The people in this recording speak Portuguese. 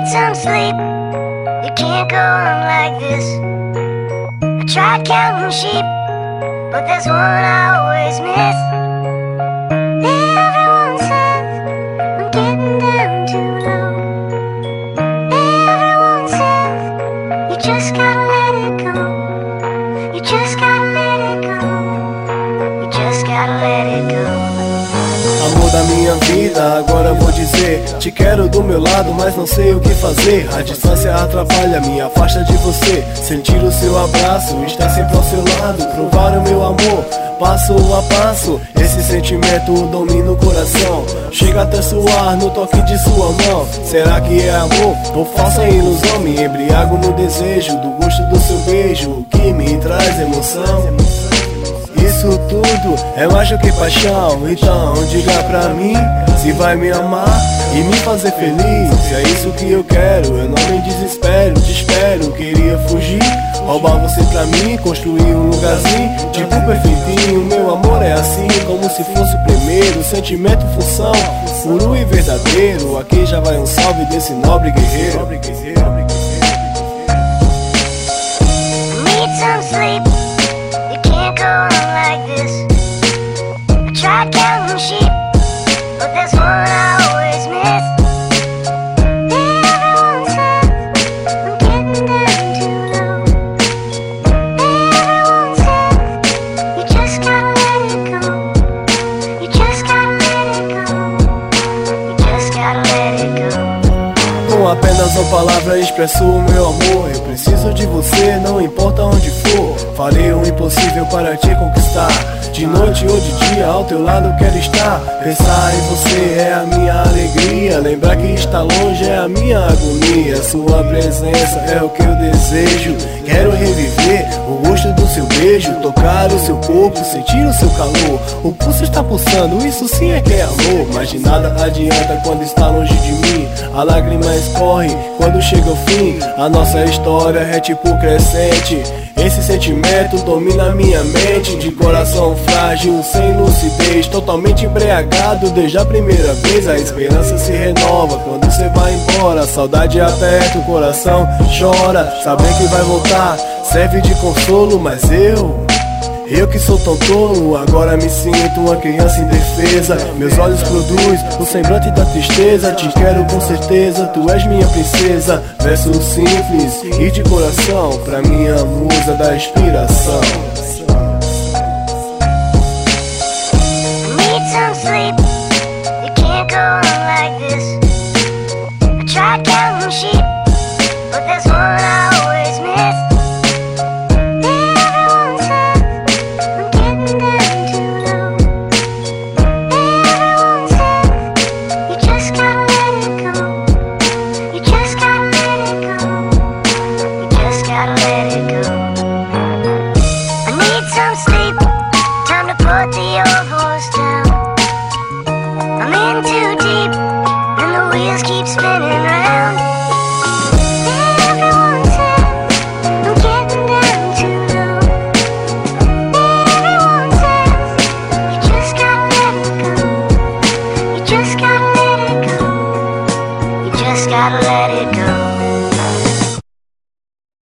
need some sleep. You can't go on like this. I tried counting sheep, but there's one I always miss. Everyone says I'm getting down too low. Everyone says you just gotta let it go. You just gotta let it go. You just gotta let it go. Amor da minha vida, agora vou dizer: te quero do meu lado, mas não sei o que fazer. A distância atrapalha, me afasta de você. Sentir o seu abraço, estar sempre ao seu lado. Provar o meu amor, passo a passo. Esse sentimento domina o coração. Chega até suar no toque de sua mão. Será que é amor ou falsa ilusão? Me embriago no desejo do gosto do seu beijo, que me traz emoção. Isso tudo é mais do que paixão. Então diga pra mim se vai me amar e me fazer feliz. É isso que eu quero, eu não me desespero. Te espero, queria fugir, roubar você pra mim, construir um lugarzinho tipo perfeitinho. Meu amor é assim, como se fosse o primeiro. Sentimento, função, puro e verdadeiro. Aqui já vai um salve desse nobre guerreiro. Need some sleep. You can't go on like this. I tried counting sheep, but there's one I always miss. Everyone says I'm getting down too low. Everyone says you just gotta let it go. You just gotta let it go. You just gotta let it go. Com apenas uma palavra expresso o meu amor. Eu preciso de você, não importa onde for. Farei o impossível para te conquistar. De noite ou de dia, ao teu lado quero estar. Pensar em você é a minha alegria. Lembrar que está longe é a minha agonia. Sua presença é o que eu desejo. Quero reviver o gosto do seu beijo. Tocar o seu corpo, sentir o seu calor. O pulso está pulsando, isso sim é que é amor. Mas de nada adianta quando está longe de mim. A lágrima escorre quando chega o fim. A nossa história é tipo crescente. Esse sentimento domina minha mente. De coração frágil, sem lucidez, totalmente embriagado desde a primeira vez. A esperança se renova quando você vai embora. A saudade aperta, o coração chora. Saber que vai voltar serve de consolo, mas eu que sou tão tolo, agora me sinto uma criança indefesa. Meus olhos produzem o semblante da tristeza. Te quero com certeza, tu és minha princesa. Verso simples e de coração, pra minha musa da inspiração. Need some sleep. You can't go on like this. I tried counting sheep, but there's one I always miss. Everyone says I'm getting down too low. Everyone says you just gotta let it go. You just gotta let it go. You just gotta let it go. I need some sleep. Time to put the old horse down. I'm in too deep, and the wheels keep spinning round. Everyone says I'm getting down too low. Everyone says you just gotta let it go. You just gotta let it go. You just gotta let it go.